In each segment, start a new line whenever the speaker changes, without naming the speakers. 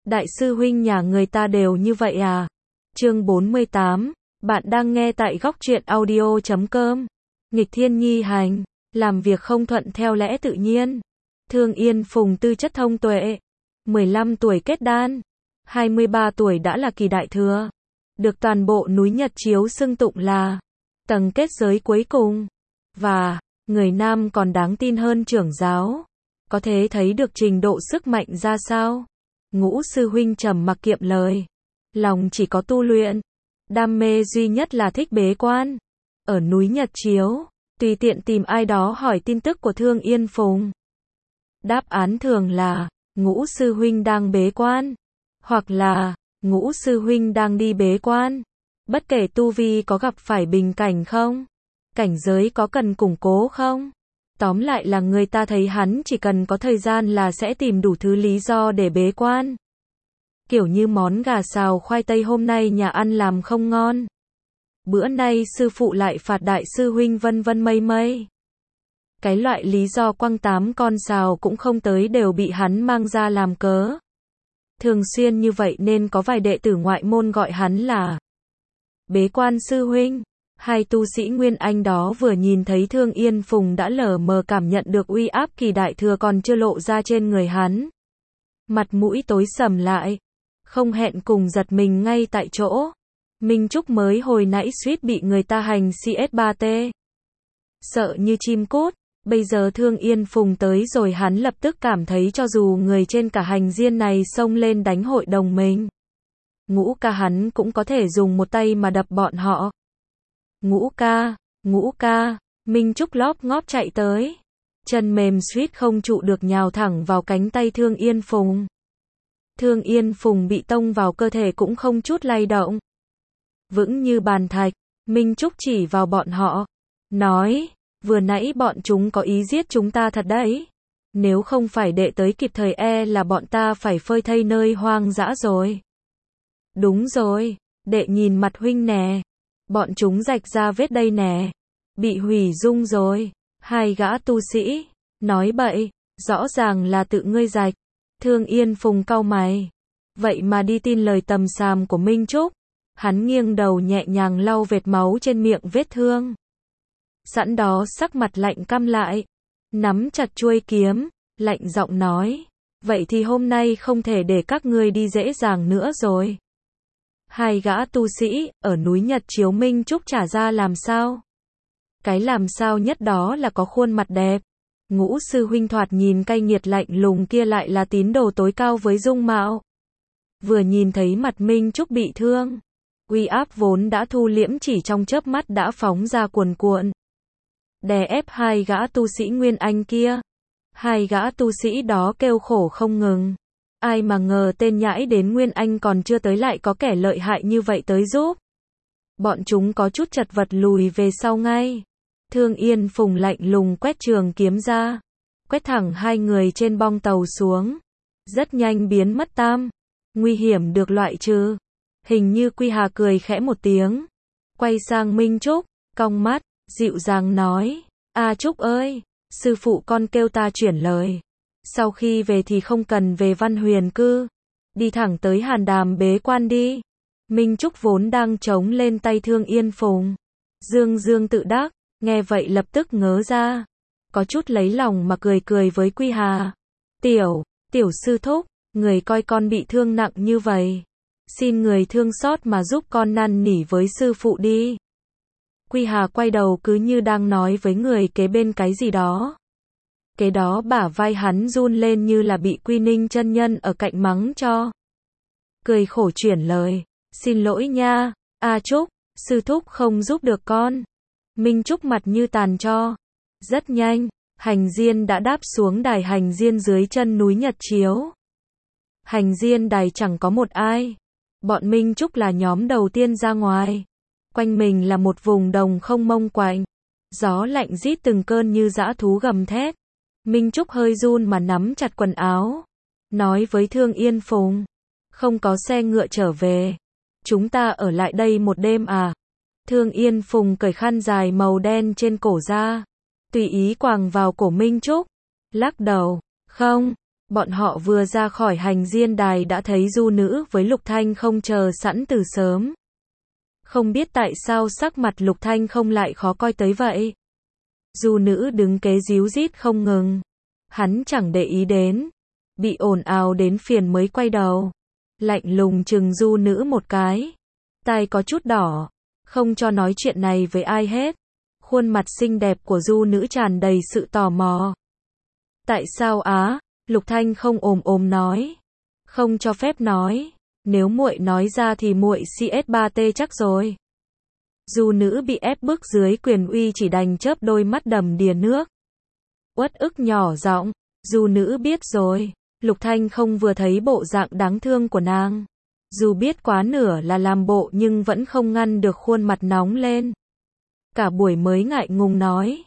Đại sư huynh nhà người ta đều như vậy à? Chương 48, bạn đang nghe tại góc truyện audio.com. Nghịch thiên nhi hành, làm việc không thuận theo lẽ tự nhiên. Thương Yên Phùng tư chất thông tuệ, 15 tuổi kết đan, 23 tuổi đã là kỳ đại thừa, được toàn bộ núi Nhật Chiếu xưng tụng là tầng kết giới cuối cùng, và người nam còn đáng tin hơn trưởng giáo. Có thể thấy được trình độ sức mạnh ra sao. Ngũ sư huynh trầm mặc kiệm lời, lòng chỉ có tu luyện, đam mê duy nhất là thích bế quan. Ở núi Nhật Chiếu, tùy tiện tìm ai đó hỏi tin tức của Thương Yên Phùng. Đáp án thường là, Ngũ sư huynh đang bế quan, hoặc là, Ngũ sư huynh đang đi bế quan. Bất kể tu vi có gặp phải bình cảnh không, cảnh giới có cần củng cố không. Tóm lại là người ta thấy hắn chỉ cần có thời gian là sẽ tìm đủ thứ lý do để bế quan. Kiểu như món gà xào khoai tây hôm nay nhà ăn làm không ngon, bữa nay sư phụ lại phạt đại sư huynh vân vân mây mây. Cái loại lý do quăng 8 con xào cũng không tới đều bị hắn mang ra làm cớ. Thường xuyên như vậy nên có vài đệ tử ngoại môn gọi hắn là bế quan sư huynh. Hai tu sĩ Nguyên Anh đó vừa nhìn thấy Thương Yên Phùng đã lờ mờ cảm nhận được uy áp kỳ đại thừa còn chưa lộ ra trên người hắn. Mặt mũi tối sầm lại, không hẹn cùng giật mình ngay tại chỗ. Minh Trúc mới hồi nãy suýt bị người ta hành CS3T. Sợ như chim cút, bây giờ Thương Yên Phùng tới rồi hắn lập tức cảm thấy cho dù người trên cả hành diên này xông lên đánh hội đồng mình, Ngũ ca hắn cũng có thể dùng một tay mà đập bọn họ. Ngũ ca, Minh Trúc lóp ngóp chạy tới. Chân mềm suýt không trụ được nhào thẳng vào cánh tay Thương Yên Phùng. Thương Yên Phùng bị tông vào cơ thể cũng không chút lay động. Vững như bàn thạch, Minh Trúc chỉ vào bọn họ. Nói, vừa nãy bọn chúng có ý giết chúng ta thật đấy. Nếu không phải đệ tới kịp thời là bọn ta phải phơi thây nơi hoang dã rồi. Đúng rồi, đệ nhìn mặt huynh nè. Bọn chúng rạch ra vết đây nè. Bị hủy dung rồi. Hai gã tu sĩ. Nói bậy. Rõ ràng là tự ngươi rạch. Thương Yên Phùng cau mày. Vậy mà đi tin lời tầm xàm của Minh Trúc. Hắn nghiêng đầu nhẹ nhàng lau vệt máu trên miệng vết thương. Sẵn đó sắc mặt lạnh căm lại. Nắm chặt chuôi kiếm. Lạnh giọng nói. Vậy thì hôm nay không thể để các ngươi đi dễ dàng nữa rồi. Hai gã tu sĩ, ở núi Nhật Chiếu Minh Trúc trả ra làm sao? Cái làm sao nhất đó là có khuôn mặt đẹp. Ngũ sư huynh thoạt nhìn cay nghiệt lạnh lùng kia lại là tín đồ tối cao với dung mạo. Vừa nhìn thấy mặt Minh Trúc bị thương, uy áp vốn đã thu liễm chỉ trong chớp mắt đã phóng ra cuồn cuộn. Đè ép hai gã tu sĩ Nguyên Anh kia. Hai gã tu sĩ đó kêu khổ không ngừng. Ai mà ngờ tên nhãi đến Nguyên Anh còn chưa tới lại có kẻ lợi hại như vậy tới giúp. Bọn chúng có chút chật vật lùi về sau ngay. Thương Yên Phùng lạnh lùng quét trường kiếm ra. Quét thẳng hai người trên bong tàu xuống. Rất nhanh biến mất tam. Nguy hiểm được loại trừ. Hình như Quy Hà cười khẽ một tiếng. Quay sang Minh Trúc, cong mắt, dịu dàng nói. A Trúc ơi, sư phụ con kêu ta chuyển lời. Sau khi về thì không cần về Văn Huyền Cư. Đi thẳng tới Hàn Đàm bế quan đi. Minh Trúc vốn đang chống lên tay Thương Yên Phùng. Dương tự đắc, nghe vậy lập tức ngớ ra. Có chút lấy lòng mà cười cười với Quy Hà. Tiểu sư thúc, người coi con bị thương nặng như vậy. Xin người thương xót mà giúp con năn nỉ với sư phụ đi. Quy Hà quay đầu cứ như đang nói với người kế bên cái gì đó. Kế đó bả vai hắn run lên như là bị Quy Ninh chân nhân ở cạnh mắng cho. Cười khổ chuyển lời. Xin lỗi nha, A Trúc, sư thúc không giúp được con. Minh Trúc mặt như tàn tro. Rất nhanh, hành diên đã đáp xuống đài hành diên dưới chân núi Nhật Chiếu. Hành diên đài chẳng có một ai. Bọn Minh Trúc là nhóm đầu tiên ra ngoài. Quanh mình là một vùng đồng không mông quạnh. Gió lạnh rít từng cơn như dã thú gầm thét. Minh Trúc hơi run mà nắm chặt quần áo. Nói với Thương Yên Phùng. Không có xe ngựa trở về. Chúng ta ở lại đây một đêm à? Thương Yên Phùng cởi khăn dài màu đen trên cổ ra. Tùy ý quàng vào cổ Minh Trúc. Lắc đầu. Không. Bọn họ vừa ra khỏi hành diên đài đã thấy Du Nữ với Lục Thanh không chờ sẵn từ sớm. Không biết tại sao sắc mặt Lục Thanh không lại khó coi tới vậy. Du Nữ đứng kế díu dít không ngừng. Hắn chẳng để ý đến. Bị ồn ào đến phiền mới quay đầu. Lạnh lùng chừng Du Nữ một cái. Tai có chút đỏ. Không cho nói chuyện này với ai hết. Khuôn mặt xinh đẹp của Du Nữ tràn đầy sự tò mò. Tại sao á? Lục Thanh không ồm nói. Không cho phép nói. Nếu muội nói ra thì muội CS3T chắc rồi. Du Nữ bị ép bức dưới quyền uy chỉ đành chớp đôi mắt đầm đìa nước. Uất ức nhỏ giọng. Du Nữ biết rồi. Lục Thanh không vừa thấy bộ dạng đáng thương của nàng. Dù biết quá nửa là làm bộ nhưng vẫn không ngăn được khuôn mặt nóng lên. Cả buổi mới ngại ngùng nói.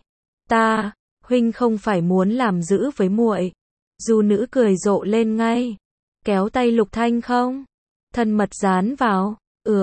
Huynh không phải muốn làm dữ với muội. Du Nữ cười rộ lên ngay. Kéo tay Lục Thanh không? Thân mật dán vào.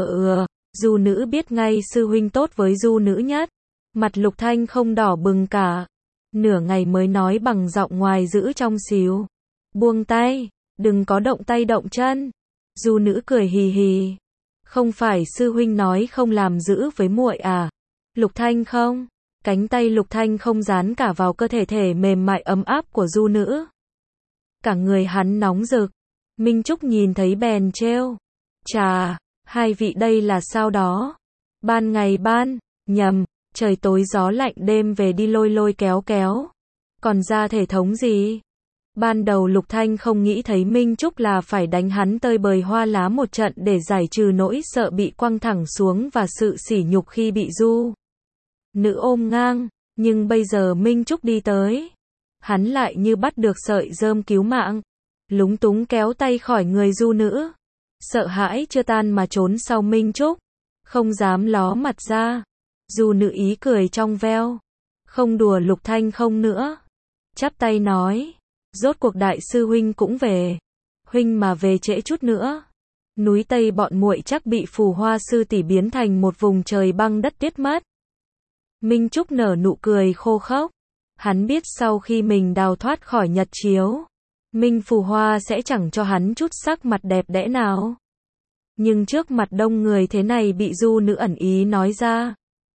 Du Nữ biết ngay sư huynh tốt với Du Nữ nhất. Mặt Lục Thanh không đỏ bừng cả. Nửa ngày mới nói bằng giọng ngoài giữ trong xíu. Buông tay, đừng có động tay động chân. Du Nữ cười hì hì. Không phải sư huynh nói không làm dữ với muội à? Lục Thanh không? Cánh tay Lục Thanh không dán cả vào cơ thể mềm mại ấm áp của Du Nữ. Cả người hắn nóng rực. Minh Trúc nhìn thấy bèn trêu. Chà, hai vị đây là sao đó? Ban ngày nhầm, trời tối gió lạnh đêm về đi lôi kéo. Còn ra thể thống gì? Ban đầu Lục Thanh không nghĩ thấy Minh Trúc là phải đánh hắn tơi bời hoa lá một trận để giải trừ nỗi sợ bị quăng thẳng xuống và sự sỉ nhục khi bị Du Nữ ôm ngang. Nhưng bây giờ Minh Trúc đi tới. Hắn lại như bắt được sợi rơm cứu mạng. Lúng túng kéo tay khỏi người Du Nữ. Sợ hãi chưa tan mà trốn sau Minh Trúc. Không dám ló mặt ra. Du Nữ ý cười trong veo. Không đùa Lục Thanh không nữa. Chắp tay nói. Rốt cuộc đại sư huynh cũng về. Huynh mà về trễ chút nữa. Núi Tây bọn muội chắc bị Phù Hoa sư tỷ biến thành một vùng trời băng đất tuyết mất. Minh Trúc nở nụ cười khô khốc. Hắn biết sau khi mình đào thoát khỏi Nhật Chiếu, Minh Phù Hoa sẽ chẳng cho hắn chút sắc mặt đẹp đẽ nào. Nhưng trước mặt đông người thế này bị Du Nữ ẩn ý nói ra.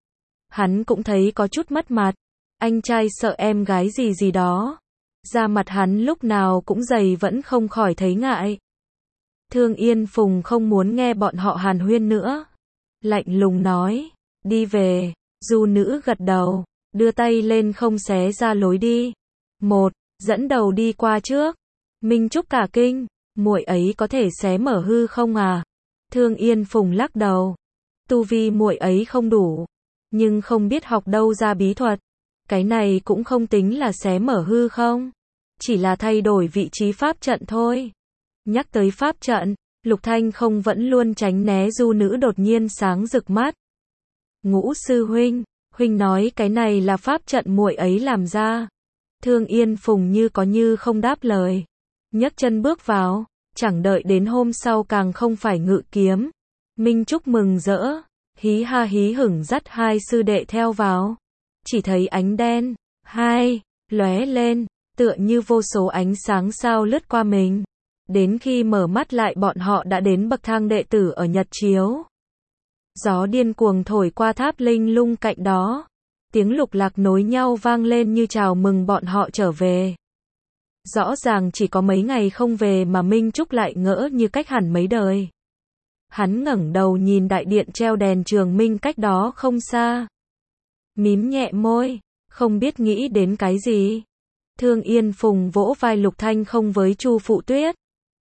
Hắn cũng thấy có chút mất mặt. Anh trai sợ em gái gì đó. Da mặt hắn lúc nào cũng dày vẫn không khỏi thấy ngại. Thương Yên Phùng không muốn nghe bọn họ hàn huyên nữa. Lạnh lùng nói. Đi về. Du Nữ gật đầu. Đưa tay lên không xé ra lối đi. Dẫn đầu đi qua trước. Minh Trúc cả kinh. Muội ấy có thể xé mở hư không à? Thương Yên Phùng lắc đầu. Tu vi muội ấy không đủ. Nhưng không biết học đâu ra bí thuật. Cái này cũng không tính là xé mở hư không. Chỉ là thay đổi vị trí pháp trận thôi. Nhắc tới pháp trận, Lục Thanh không vẫn luôn tránh né Du Nữ đột nhiên sáng rực mắt. Ngũ sư huynh nói cái này là pháp trận muội ấy làm ra. Thương Yên Phùng như có như không đáp lời. Nhấc chân bước vào, chẳng đợi đến hôm sau càng không phải ngự kiếm. Minh Trúc mừng rỡ, hí ha hí hửng dắt hai sư đệ theo vào. Chỉ thấy ánh đen, lóe lên, tựa như vô số ánh sáng sao lướt qua mình. Đến khi mở mắt lại bọn họ đã đến bậc thang đệ tử ở Nhật Chiếu. Gió điên cuồng thổi qua tháp linh lung cạnh đó. Tiếng lục lạc nối nhau vang lên như chào mừng bọn họ trở về. Rõ ràng chỉ có mấy ngày không về mà Minh Trúc lại ngỡ như cách hẳn mấy đời. Hắn ngẩng đầu nhìn đại điện treo đèn Trường Minh cách đó không xa. Mím nhẹ môi, không biết nghĩ đến cái gì. Thương Yên Phùng vỗ vai Lục Thanh không với Chu Phụ Tuyết.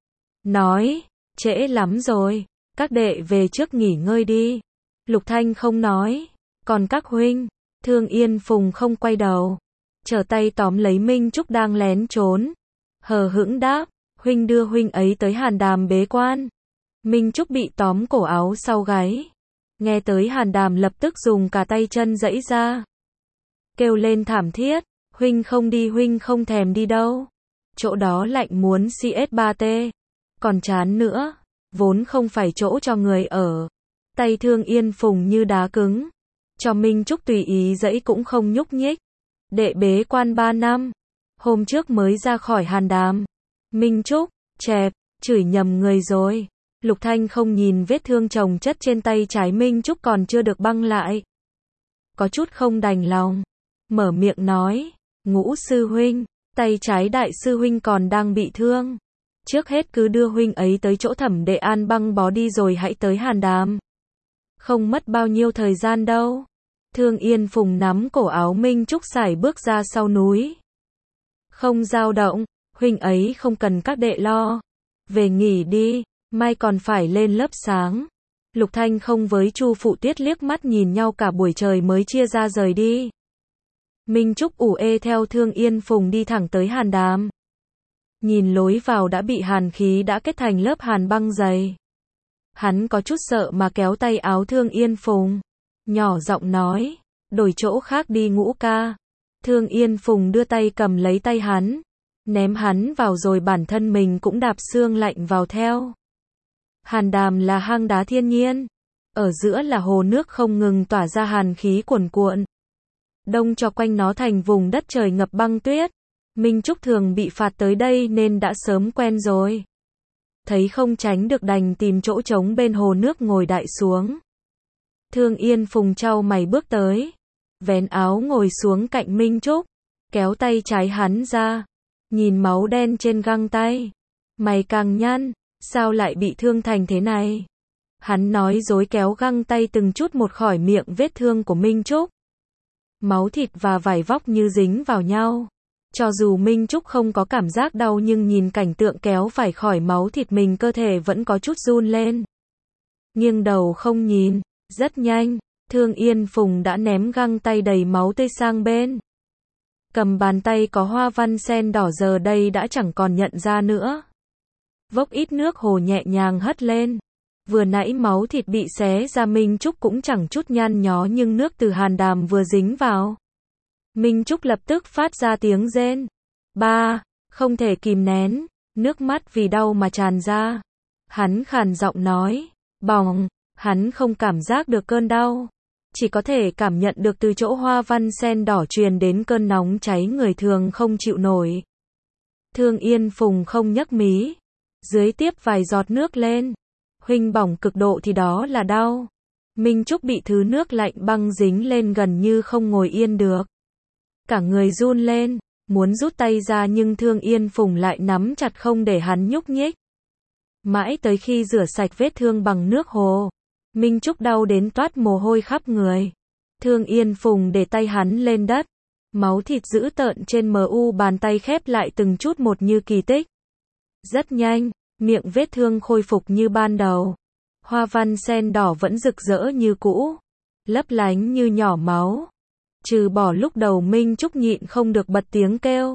Nói, trễ lắm rồi, các đệ về trước nghỉ ngơi đi. Lục Thanh không nói, còn các huynh. Thương Yên Phùng không quay đầu, trở tay tóm lấy Minh Trúc đang lén trốn. Hờ hững đáp, huynh đưa huynh ấy tới Hàn Đàm bế quan. Minh Trúc bị tóm cổ áo sau gáy. Nghe tới Hàn Đàm lập tức dùng cả tay chân giãy ra. Kêu lên thảm thiết, huynh không đi, huynh không thèm đi đâu. Chỗ đó lạnh muốn CS3T. Còn chán nữa, vốn không phải chỗ cho người ở. Tay Thương Yên Phùng như đá cứng. Cho Minh Trúc tùy ý giãy cũng không nhúc nhích. Đệ bế quan 3 năm. Hôm trước mới ra khỏi Hàn Đàm. Minh Trúc, chẹp, chửi nhầm người rồi. Lục Thanh không nhìn vết thương chồng chất trên tay trái Minh Trúc còn chưa được băng lại. Có chút không đành lòng. Mở miệng nói, Ngũ sư huynh, tay trái đại sư huynh còn đang bị thương. Trước hết cứ đưa huynh ấy tới chỗ Thẩm Đệ An băng bó đi rồi hãy tới Hàn Đàm. Không mất bao nhiêu thời gian đâu. Thương Yên Phùng nắm cổ áo Minh Trúc sải bước ra sau núi. Không dao động, huynh ấy không cần các đệ lo. Về nghỉ đi, mai còn phải lên lớp sáng. Lục Thanh không với Chu Phụ Tuyết liếc mắt nhìn nhau cả buổi trời mới chia ra rời đi. Minh Trúc ủ ê theo Thương Yên Phùng đi thẳng tới Hàn Đàm. Nhìn lối vào đã bị hàn khí đã kết thành lớp hàn băng dày. Hắn có chút sợ mà kéo tay áo Thương Yên Phùng. Nhỏ giọng nói, đổi chỗ khác đi Ngũ ca. Thương Yên Phùng đưa tay cầm lấy tay hắn. Ném hắn vào rồi bản thân mình cũng đạp xương lạnh vào theo. Hàn Đàm là hang đá thiên nhiên. Ở giữa là hồ nước không ngừng tỏa ra hàn khí cuồn cuộn. Đông cho quanh nó thành vùng đất trời ngập băng tuyết. Minh Trúc thường bị phạt tới đây nên đã sớm quen rồi. Thấy không tránh được đành tìm chỗ trống bên hồ nước ngồi đại xuống. Thương Yên Phùng chau mày bước tới. Vén áo ngồi xuống cạnh Minh Trúc. Kéo tay trái hắn ra. Nhìn máu đen trên găng tay. Mày càng nhăn, sao lại bị thương thành thế này? Hắn nói dối kéo găng tay từng chút một khỏi miệng vết thương của Minh Trúc. Máu thịt và vải vóc như dính vào nhau. Cho dù Minh Trúc không có cảm giác đau nhưng nhìn cảnh tượng kéo phải khỏi máu thịt mình cơ thể vẫn có chút run lên. Nghiêng đầu không nhìn, rất nhanh, Thương Yên Phùng đã ném găng tay đầy máu tươi sang bên. Cầm bàn tay có hoa văn sen đỏ giờ đây đã chẳng còn nhận ra nữa. Vốc ít nước hồ nhẹ nhàng hất lên. Vừa nãy máu thịt bị xé ra Minh Trúc cũng chẳng chút nhăn nhó nhưng nước từ Hàn Đàm vừa dính vào. Minh Trúc lập tức phát ra tiếng rên. Ba, không thể kìm nén, nước mắt vì đau mà tràn ra. Hắn khàn giọng nói, bỏng, hắn không cảm giác được cơn đau. Chỉ có thể cảm nhận được từ chỗ hoa văn sen đỏ truyền đến cơn nóng cháy người thường không chịu nổi. Thương Yên Phùng không nhấc mí. Dưới tiếp vài giọt nước lên. Huynh bỏng cực độ thì đó là đau. Minh Trúc bị thứ nước lạnh băng dính lên gần như không ngồi yên được. Cả người run lên, muốn rút tay ra nhưng Thương Yên Phùng lại nắm chặt không để hắn nhúc nhích. Mãi tới khi rửa sạch vết thương bằng nước hồ, Minh Trúc đau đến toát mồ hôi khắp người. Thương Yên Phùng để tay hắn lên đất. Máu thịt dữ tợn trên mu bàn tay khép lại từng chút một như kỳ tích. Rất nhanh, miệng vết thương khôi phục như ban đầu. Hoa văn sen đỏ vẫn rực rỡ như cũ, lấp lánh như nhỏ máu. Trừ bỏ lúc đầu Minh Trúc nhịn không được bật tiếng kêu.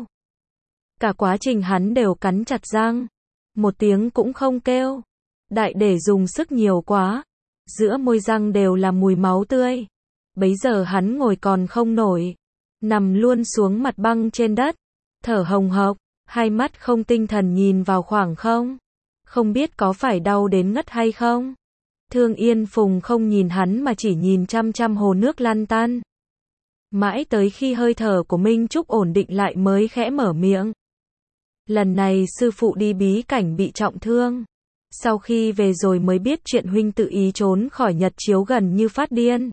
Cả quá trình hắn đều cắn chặt răng. Một tiếng cũng không kêu. Đại để dùng sức nhiều quá. Giữa môi răng đều là mùi máu tươi. Bấy giờ hắn ngồi còn không nổi. Nằm luôn xuống mặt băng trên đất. Thở hồng hộc, hai mắt không tinh thần nhìn vào khoảng không. Không biết có phải đau đến ngất hay không. Thương Yên Phùng không nhìn hắn mà chỉ nhìn chăm chăm hồ nước lăn tăn. Mãi tới khi hơi thở của Minh Trúc ổn định lại mới khẽ mở miệng. Lần này sư phụ đi bí cảnh bị trọng thương. Sau khi về rồi mới biết chuyện huynh tự ý trốn khỏi Nhật Chiếu gần như phát điên.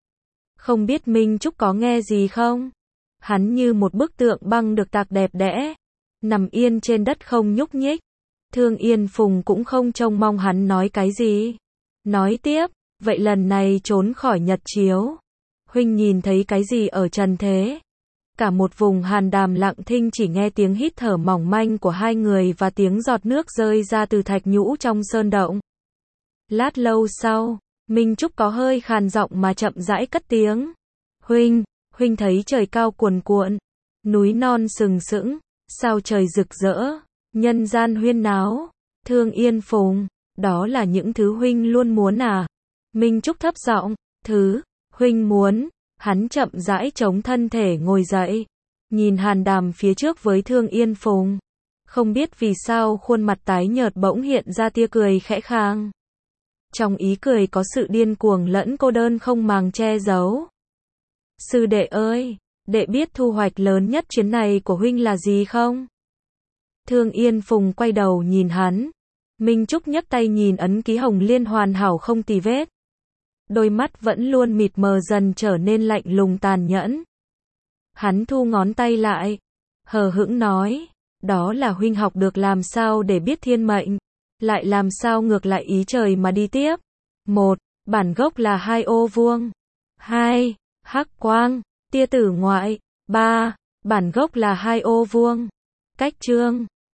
Không biết Minh Trúc có nghe gì không? Hắn như một bức tượng băng được tạc đẹp đẽ. Nằm yên trên đất không nhúc nhích. Thương Yên Phùng cũng không trông mong hắn nói cái gì. Nói tiếp, vậy lần này trốn khỏi Nhật Chiếu. Huynh nhìn thấy cái gì ở trần thế? Cả một vùng Hàn Đàm lặng thinh chỉ nghe tiếng hít thở mỏng manh của hai người và tiếng giọt nước rơi ra từ thạch nhũ trong sơn động. Lát lâu sau, Minh Trúc có hơi khàn giọng mà chậm rãi cất tiếng. Huynh thấy trời cao cuồn cuộn, núi non sừng sững, sao trời rực rỡ, nhân gian huyên náo. Thương Yên Phùng, đó là những thứ huynh luôn muốn à? Minh Trúc thấp giọng, thứ huynh muốn. Hắn chậm rãi chống thân thể ngồi dậy, nhìn Hàn Đàm phía trước với Thương Yên Phùng. Không biết vì sao khuôn mặt tái nhợt bỗng hiện ra tia cười khẽ khàng. Trong ý cười có sự điên cuồng lẫn cô đơn không màng che giấu. Sư đệ ơi, đệ biết thu hoạch lớn nhất chuyến này của huynh là gì không? Thương Yên Phùng quay đầu nhìn hắn. Minh Trúc nhấc tay nhìn ấn ký hồng liên hoàn hảo không tì vết. Đôi mắt vẫn luôn mịt mờ dần trở nên lạnh lùng tàn nhẫn. Hắn thu ngón tay lại, hờ hững nói, đó là huynh học được làm sao để biết thiên mệnh, lại làm sao ngược lại ý trời mà đi tiếp. 1. Bản gốc là 2 ô vuông. 2. Hắc quang, tia tử ngoại. 3. Bản gốc là 2 ô vuông. Cách chương